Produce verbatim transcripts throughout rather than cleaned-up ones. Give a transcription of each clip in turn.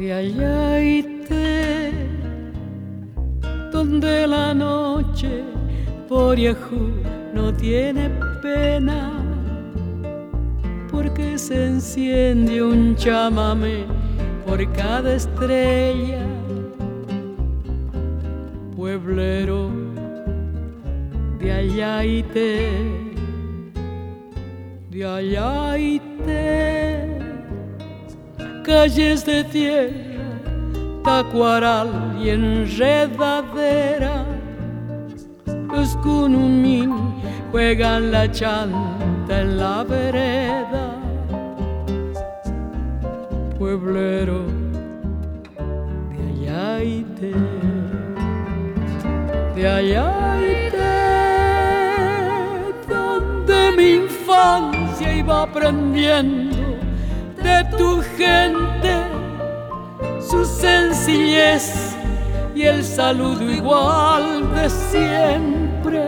de Ayaité, donde la noche por Yajú no tiene pena, porque se enciende un chamamé por cada estrella. Pueblero de Ayaité, de Ayaité, calles de tierra, tacuaral y enredadera, los cunumín juegan la chanta en la vereda. Pueblero de Ayaité, de Ayaité, donde mi infancia iba aprendiendo de tu gente, su sencillez y el saludo igual de siempre.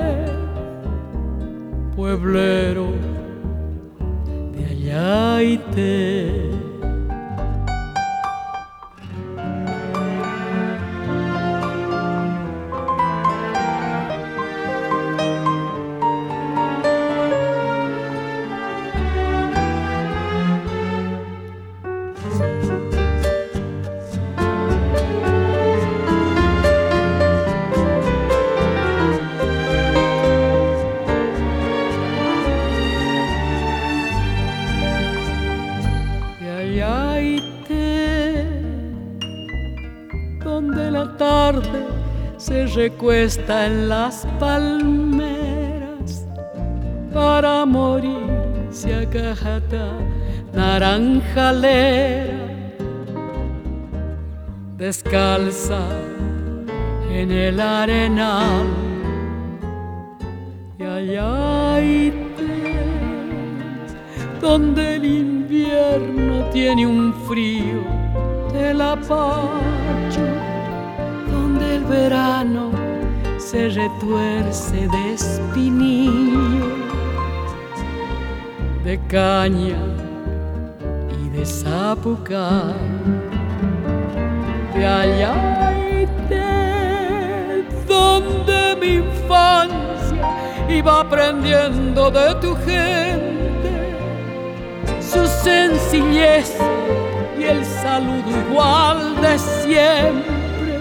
Pueblero de Ayaité. Donde la tarde se recuesta en las palmeras para morirse a cajata naranjalera, descalza en el arenal de Ayaité, donde el invierno tiene un frío del apacho, donde el verano se retuerce de espinillo, de caña y de zapucay, de Ayaité, donde mi infancia iba aprendiendo de tu gente, su sencillez y el saludo igual de siempre.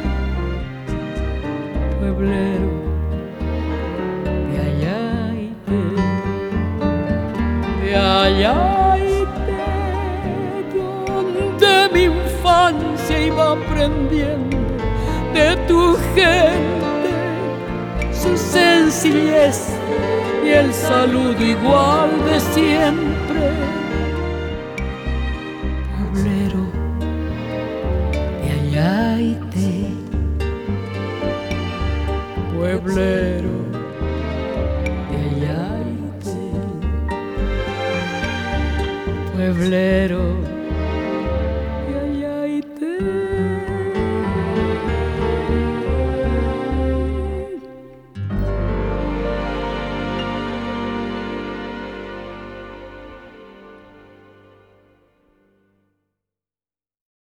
Pueblero de Ayaité, de Ayaité, donde mi infancia iba aprendiendo de tu gente, su sencillez y el saludo igual de siempre. Pueblero de Ayaité, pueblero